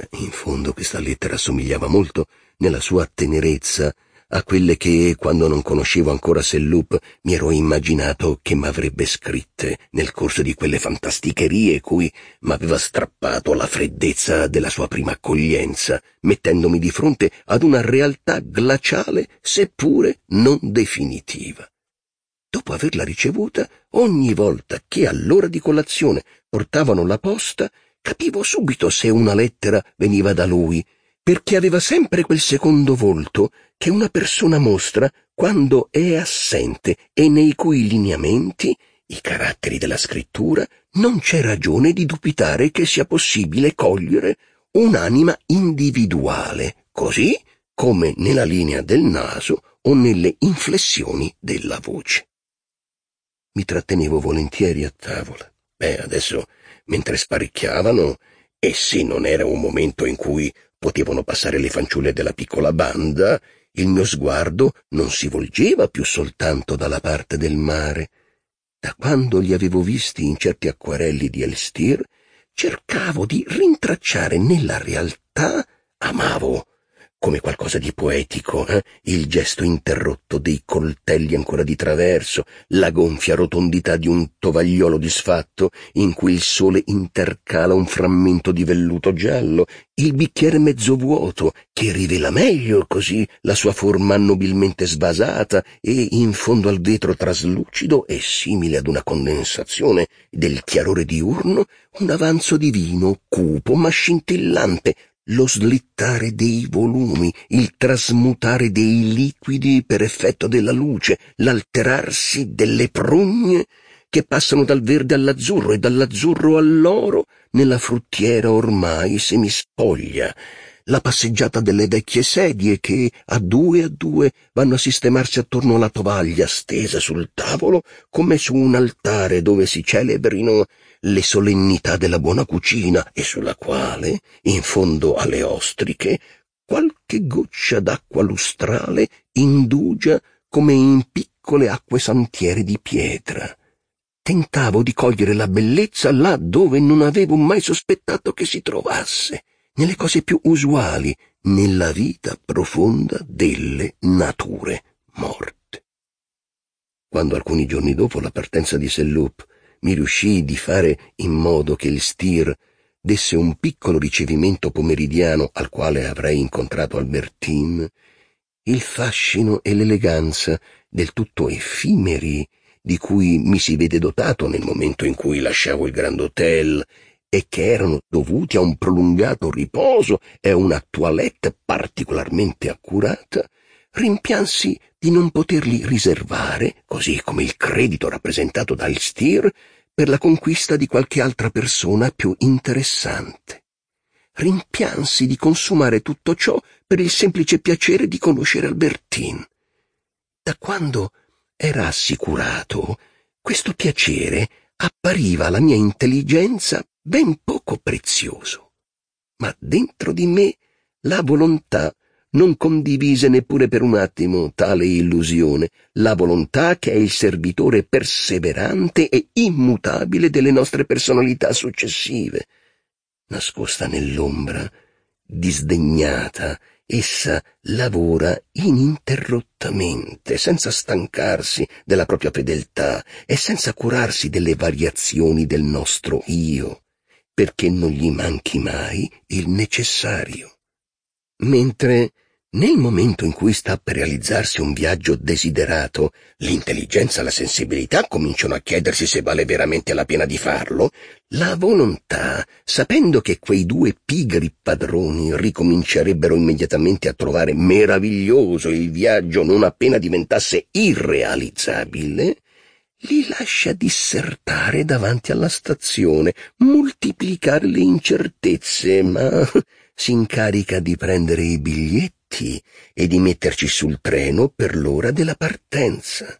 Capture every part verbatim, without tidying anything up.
In fondo questa lettera assomigliava molto, nella sua tenerezza, a quelle che, quando non conoscevo ancora Sellup, mi ero immaginato che m'avrebbe scritte nel corso di quelle fantasticherie cui m'aveva strappato la freddezza della sua prima accoglienza, mettendomi di fronte ad una realtà glaciale, seppure non definitiva. Dopo averla ricevuta, ogni volta che all'ora di colazione portavano la posta, capivo subito se una lettera veniva da lui, perché aveva sempre quel secondo volto che una persona mostra quando è assente e nei cui lineamenti, i caratteri della scrittura, non c'è ragione di dubitare che sia possibile cogliere un'anima individuale, così come nella linea del naso o nelle inflessioni della voce. Mi trattenevo volentieri a tavola. Beh, adesso, mentre sparecchiavano, e se non era un momento in cui potevano passare le fanciulle della piccola banda, il mio sguardo non si volgeva più soltanto dalla parte del mare. Da quando li avevo visti in certi acquarelli di Elstir, cercavo di rintracciare nella realtà, amavo, come qualcosa di poetico, eh? il gesto interrotto dei coltelli ancora di traverso, la gonfia rotondità di un tovagliolo disfatto in cui il sole intercala un frammento di velluto giallo, il bicchiere mezzo vuoto che rivela meglio così la sua forma nobilmente svasata e in fondo al vetro traslucido e simile ad una condensazione del chiarore diurno, un avanzo divino, cupo ma scintillante, lo slittare dei volumi, il trasmutare dei liquidi per effetto della luce, l'alterarsi delle prugne che passano dal verde all'azzurro e dall'azzurro all'oro nella fruttiera ormai semispoglia, la passeggiata delle vecchie sedie che a due a due vanno a sistemarsi attorno alla tovaglia stesa sul tavolo come su un altare dove si celebrino le solennità della buona cucina e sulla quale, in fondo alle ostriche, qualche goccia d'acqua lustrale indugia come in piccole acque santiere di pietra. Tentavo di cogliere la bellezza là dove non avevo mai sospettato che si trovasse, nelle cose più usuali, nella vita profonda delle nature morte. Quando alcuni giorni dopo la partenza di Sellup mi riuscii di fare in modo che il Stir desse un piccolo ricevimento pomeridiano al quale avrei incontrato Albertine, il fascino e l'eleganza del tutto effimeri di cui mi si vede dotato nel momento in cui lasciavo il Grand Hotel e che erano dovuti a un prolungato riposo e a una toilette particolarmente accurata, rimpiansi di non poterli riservare, così come il credito rappresentato dal Stir, per la conquista di qualche altra persona più interessante. Rimpiansi di consumare tutto ciò per il semplice piacere di conoscere Albertine. Da quando era assicurato, questo piacere appariva alla mia intelligenza ben poco prezioso. Ma dentro di me la volontà non condivise neppure per un attimo tale illusione, la volontà che è il servitore perseverante e immutabile delle nostre personalità successive. Nascosta nell'ombra, disdegnata, essa lavora ininterrottamente, senza stancarsi della propria fedeltà e senza curarsi delle variazioni del nostro io, perché non gli manchi mai il necessario. Mentre nel momento in cui sta per realizzarsi un viaggio desiderato, l'intelligenza e la sensibilità cominciano a chiedersi se vale veramente la pena di farlo, la volontà, sapendo che quei due pigri padroni ricomincerebbero immediatamente a trovare meraviglioso il viaggio non appena diventasse irrealizzabile, li lascia dissertare davanti alla stazione, moltiplicare le incertezze, ma si incarica di prendere i biglietti e di metterci sul treno per l'ora della partenza.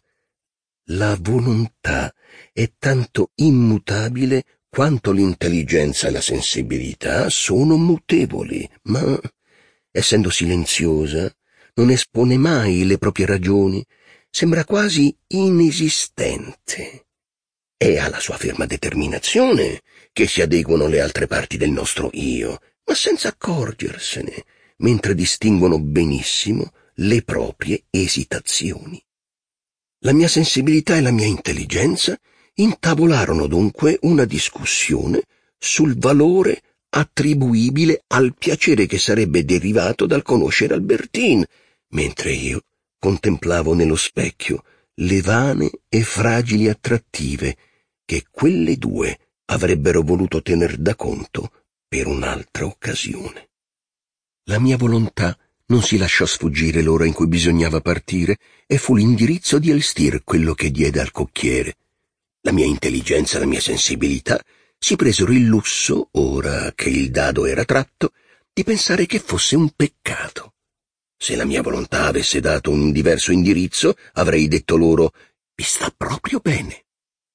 La volontà è tanto immutabile quanto l'intelligenza e la sensibilità sono mutevoli, ma, essendo silenziosa, non espone mai le proprie ragioni, sembra quasi inesistente. È alla sua ferma determinazione che si adeguano le altre parti del nostro io, ma senza accorgersene, mentre distinguono benissimo le proprie esitazioni. La mia sensibilità e la mia intelligenza intavolarono dunque una discussione sul valore attribuibile al piacere che sarebbe derivato dal conoscere Albertine, mentre io contemplavo nello specchio le vane e fragili attrattive che quelle due avrebbero voluto tener da conto per un'altra occasione. La mia volontà non si lasciò sfuggire l'ora in cui bisognava partire e fu l'indirizzo di Elstir quello che diede al cocchiere. La mia intelligenza e la mia sensibilità si presero il lusso, ora che il dado era tratto, di pensare che fosse un peccato. Se la mia volontà avesse dato un diverso indirizzo, avrei detto loro: «Vi sta proprio bene».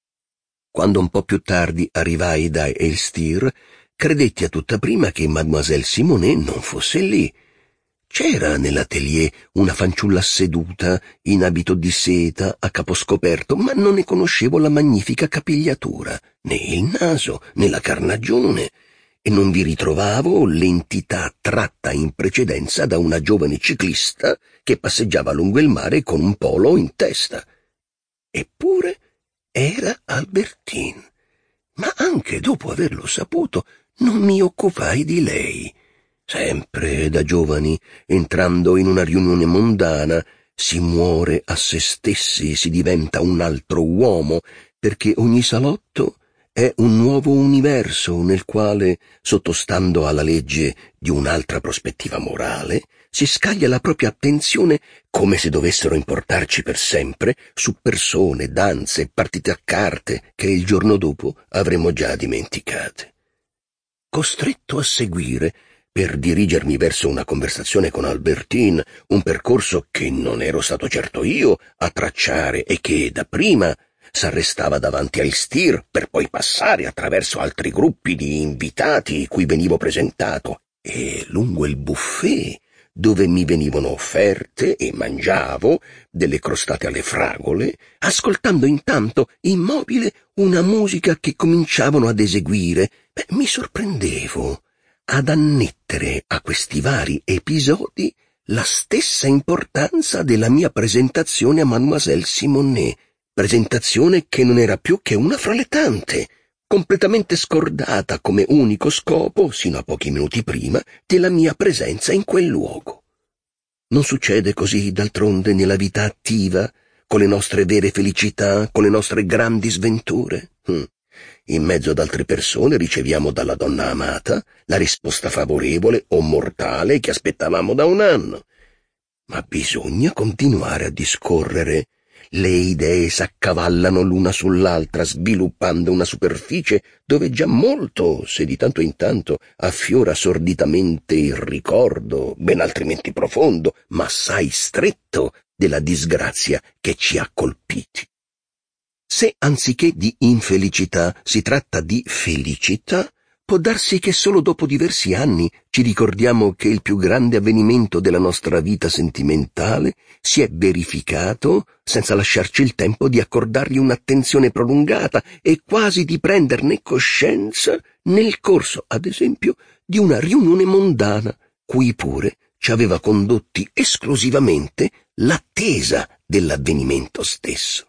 Quando un po' più tardi arrivai da Elstir, credetti a tutta prima che Mademoiselle Simonet non fosse lì. C'era nell'atelier una fanciulla seduta, in abito di seta, a capo scoperto, ma non ne conoscevo la magnifica capigliatura, né il naso, né la carnagione, e non vi ritrovavo l'entità tratta in precedenza da una giovane ciclista che passeggiava lungo il mare con un polo in testa. Eppure era Albertine, ma anche dopo averlo saputo non mi occupai di lei. Sempre da giovani, entrando in una riunione mondana, si muore a se stessi, si diventa un altro uomo, perché ogni salotto è un nuovo universo nel quale, sottostando alla legge di un'altra prospettiva morale, si scaglia la propria attenzione come se dovessero importarci per sempre su persone, danze, partite a carte che il giorno dopo avremo già dimenticate. Costretto a seguire, per dirigermi verso una conversazione con Albertine, un percorso che non ero stato certo io a tracciare e che dapprima s'arrestava davanti a Elstir per poi passare attraverso altri gruppi di invitati cui venivo presentato e lungo il buffet dove mi venivano offerte e mangiavo delle crostate alle fragole, ascoltando intanto immobile una musica che cominciavano ad eseguire. Beh, mi sorprendevo ad annettere a questi vari episodi la stessa importanza della mia presentazione a Mademoiselle Simonet, presentazione che non era più che una fra le tante, completamente scordata come unico scopo, sino a pochi minuti prima, della mia presenza in quel luogo. Non succede così, d'altronde, nella vita attiva, con le nostre vere felicità, con le nostre grandi sventure? Hm. In mezzo ad altre persone riceviamo dalla donna amata la risposta favorevole o mortale che aspettavamo da un anno. Ma bisogna continuare a discorrere. Le idee s'accavallano l'una sull'altra, sviluppando una superficie dove già molto, se di tanto in tanto, affiora sorditamente il ricordo, ben altrimenti profondo, ma assai stretto, della disgrazia che ci ha colpiti. Se anziché di infelicità si tratta di felicità, può darsi che solo dopo diversi anni ci ricordiamo che il più grande avvenimento della nostra vita sentimentale si è verificato senza lasciarci il tempo di accordargli un'attenzione prolungata e quasi di prenderne coscienza nel corso, ad esempio, di una riunione mondana, cui pure ci aveva condotti esclusivamente l'attesa dell'avvenimento stesso.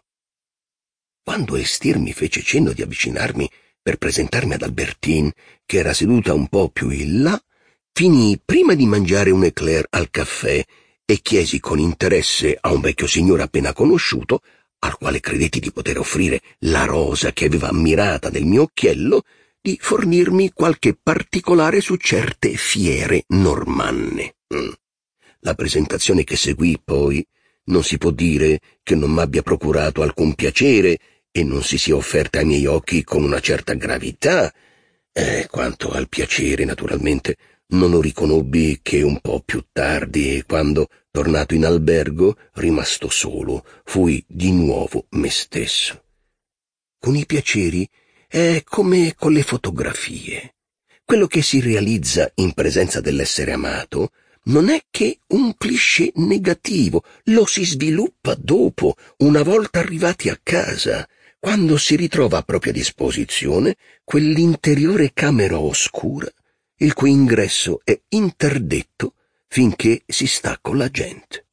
Quando Elstir mi fece cenno di avvicinarmi per presentarmi ad Albertine, che era seduta un po' più in là, finii prima di mangiare un éclair al caffè e chiesi con interesse a un vecchio signore appena conosciuto, al quale credetti di poter offrire la rosa che aveva ammirata nel mio occhiello, di fornirmi qualche particolare su certe fiere normanne. Mm. La presentazione che seguì poi non si può dire che non m'abbia procurato alcun piacere e non si sia offerta ai miei occhi con una certa gravità. Eh, quanto al piacere, naturalmente, non lo riconobbi che un po' più tardi, quando, tornato in albergo, rimasto solo, fui di nuovo me stesso. Con i piaceri è come con le fotografie. Quello che si realizza in presenza dell'essere amato non è che un cliché negativo, lo si sviluppa dopo, una volta arrivati a casa, quando si ritrova a propria disposizione quell'interiore camera oscura il cui ingresso è interdetto finché si sta con la gente.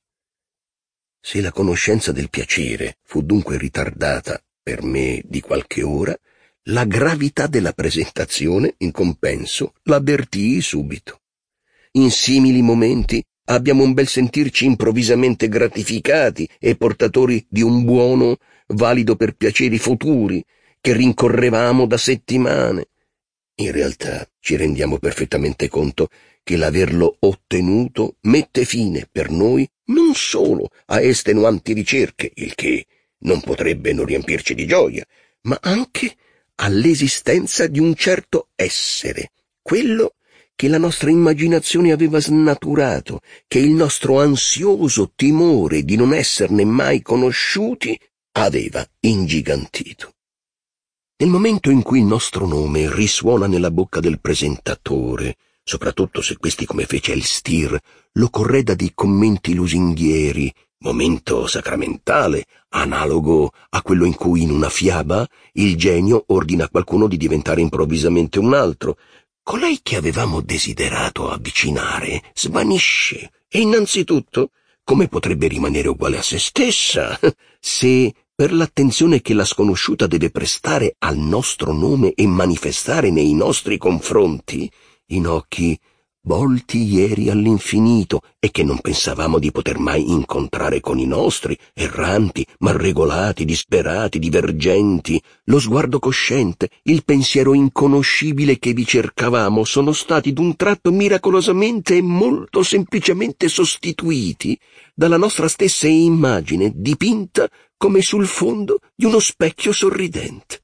Se la conoscenza del piacere fu dunque ritardata per me di qualche ora, la gravità della presentazione, in compenso, l'avvertii subito. In simili momenti abbiamo un bel sentirci improvvisamente gratificati e portatori di un buono valido per piaceri futuri che rincorrevamo da settimane. In realtà ci rendiamo perfettamente conto che l'averlo ottenuto mette fine per noi non solo a estenuanti ricerche, il che non potrebbe non riempirci di gioia, ma anche all'esistenza di un certo essere, quello che la nostra immaginazione aveva snaturato, che il nostro ansioso timore di non esserne mai conosciuti aveva ingigantito. Nel momento in cui il nostro nome risuona nella bocca del presentatore, soprattutto se questi, come fece Elstir, lo correda di commenti lusinghieri, momento sacramentale, analogo a quello in cui in una fiaba il genio ordina a qualcuno di diventare improvvisamente un altro, colei che avevamo desiderato avvicinare svanisce e innanzitutto, come potrebbe rimanere uguale a se stessa, se per l'attenzione che la sconosciuta deve prestare al nostro nome e manifestare nei nostri confronti, in occhi volti ieri all'infinito e che non pensavamo di poter mai incontrare con i nostri, erranti, malregolati, disperati, divergenti, lo sguardo cosciente, il pensiero inconoscibile che vi cercavamo sono stati d'un tratto miracolosamente e molto semplicemente sostituiti dalla nostra stessa immagine dipinta come sul fondo di uno specchio sorridente.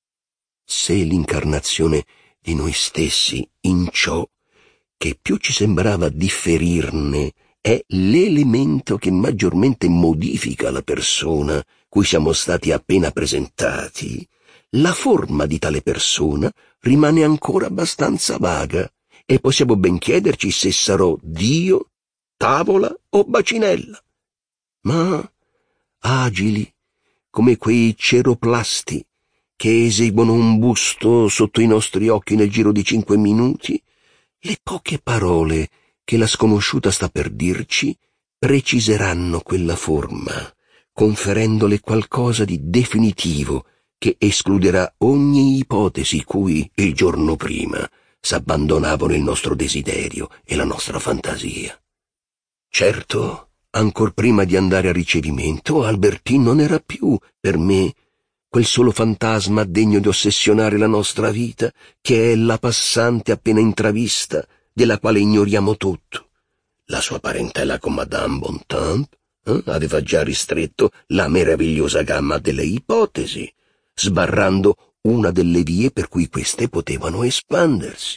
Se l'incarnazione di noi stessi in ciò che più ci sembrava differirne è l'elemento che maggiormente modifica la persona cui siamo stati appena presentati, la forma di tale persona rimane ancora abbastanza vaga e possiamo ben chiederci se sarò Dio, tavola o bacinella. Ma agili come quei ceroplasti che eseguono un busto sotto i nostri occhi nel giro di cinque minuti, le poche parole che la sconosciuta sta per dirci preciseranno quella forma, conferendole qualcosa di definitivo che escluderà ogni ipotesi cui, il giorno prima, s'abbandonavano il nostro desiderio e la nostra fantasia. Certo, ancor prima di andare a ricevimento, Albertine non era più, per me, quel solo fantasma degno di ossessionare la nostra vita, che è la passante appena intravista, della quale ignoriamo tutto. La sua parentela con Madame Bontemps eh, aveva già ristretto la meravigliosa gamma delle ipotesi, sbarrando una delle vie per cui queste potevano espandersi.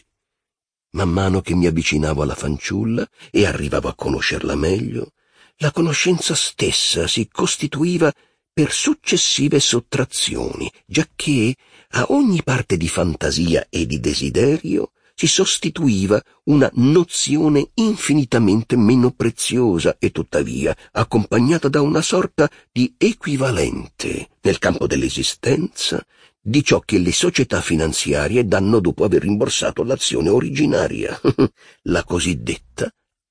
Man mano che mi avvicinavo alla fanciulla e arrivavo a conoscerla meglio, la conoscenza stessa si costituiva per successive sottrazioni, giacché a ogni parte di fantasia e di desiderio si sostituiva una nozione infinitamente meno preziosa e tuttavia accompagnata da una sorta di equivalente nel campo dell'esistenza di ciò che le società finanziarie danno dopo aver rimborsato l'azione originaria, la cosiddetta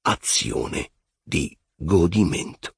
azione di godimento.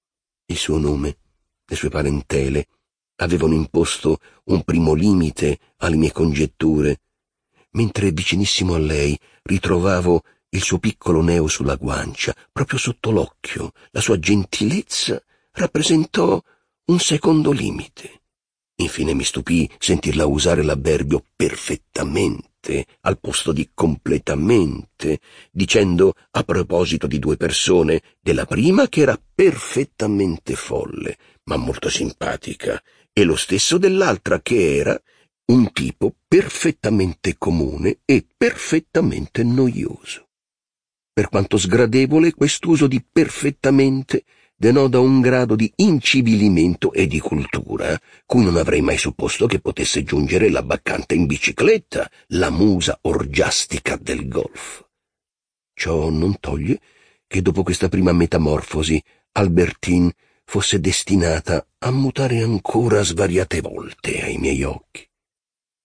Il suo nome, le sue parentele, avevano imposto un primo limite alle mie congetture, mentre vicinissimo a lei ritrovavo il suo piccolo neo sulla guancia, proprio sotto l'occhio. La sua gentilezza rappresentò un secondo limite. Infine mi stupì sentirla usare l'avverbio perfettamente al posto di completamente, dicendo a proposito di due persone, della prima che era perfettamente folle, ma molto simpatica, e lo stesso dell'altra che era un tipo perfettamente comune e perfettamente noioso. Per quanto sgradevole, quest'uso di perfettamente denoda un grado di incivilimento e di cultura cui non avrei mai supposto che potesse giungere la baccante in bicicletta, la musa orgiastica del golf. Ciò non toglie che dopo questa prima metamorfosi Albertine fosse destinata a mutare ancora svariate volte ai miei occhi.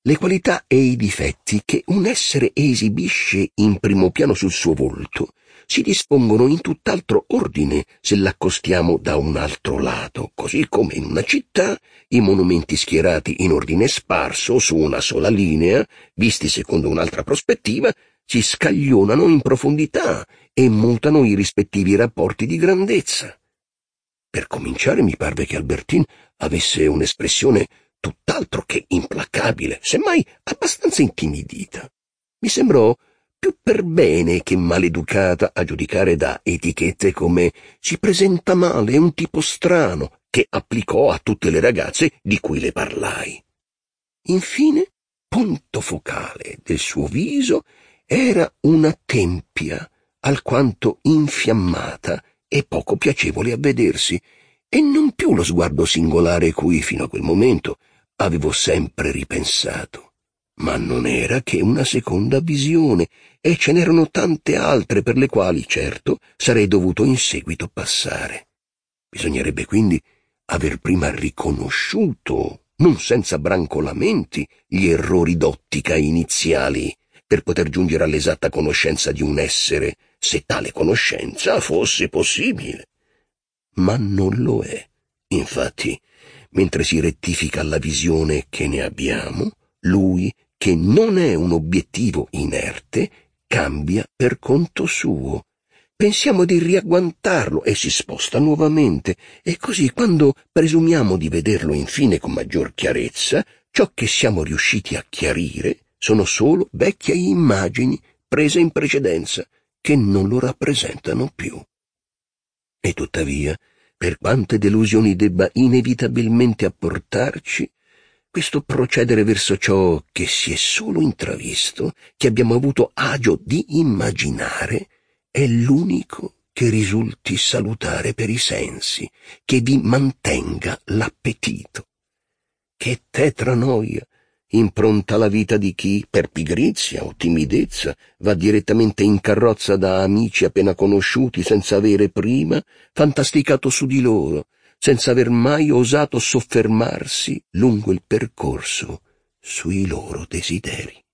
le qualità e i difetti che un essere esibisce in primo piano sul suo volto si dispongono in tutt'altro ordine se l'accostiamo da un altro lato, così come in una città i monumenti schierati in ordine sparso su una sola linea, visti secondo un'altra prospettiva, si scaglionano in profondità e mutano i rispettivi rapporti di grandezza. Per cominciare mi parve che Albertine avesse un'espressione tutt'altro che implacabile, semmai abbastanza intimidita. Mi sembrò più per bene che maleducata a giudicare da etichette come «si presenta male, è un tipo strano», che applicò a tutte le ragazze di cui le parlai. Infine, punto focale del suo viso era una tempia alquanto infiammata e poco piacevole a vedersi, e non più lo sguardo singolare cui fino a quel momento avevo sempre ripensato. Ma non era che una seconda visione, e ce n'erano tante altre per le quali, certo, sarei dovuto in seguito passare. Bisognerebbe quindi aver prima riconosciuto, non senza brancolamenti, gli errori d'ottica iniziali, per poter giungere all'esatta conoscenza di un essere, se tale conoscenza fosse possibile. Ma non lo è. Infatti, mentre si rettifica la visione che ne abbiamo, lui, che non è un obiettivo inerte, cambia per conto suo. Pensiamo di riagguantarlo e si sposta nuovamente, e così quando presumiamo di vederlo infine con maggior chiarezza, ciò che siamo riusciti a chiarire sono solo vecchie immagini prese in precedenza, che non lo rappresentano più. E tuttavia, per quante delusioni debba inevitabilmente apportarci, questo procedere verso ciò che si è solo intravisto, che abbiamo avuto agio di immaginare, è l'unico che risulti salutare per i sensi, che vi mantenga l'appetito. Che tetra noia impronta la vita di chi, per pigrizia o timidezza, va direttamente in carrozza da amici appena conosciuti senza avere prima fantasticato su di loro, senza aver mai osato soffermarsi lungo il percorso sui loro desideri.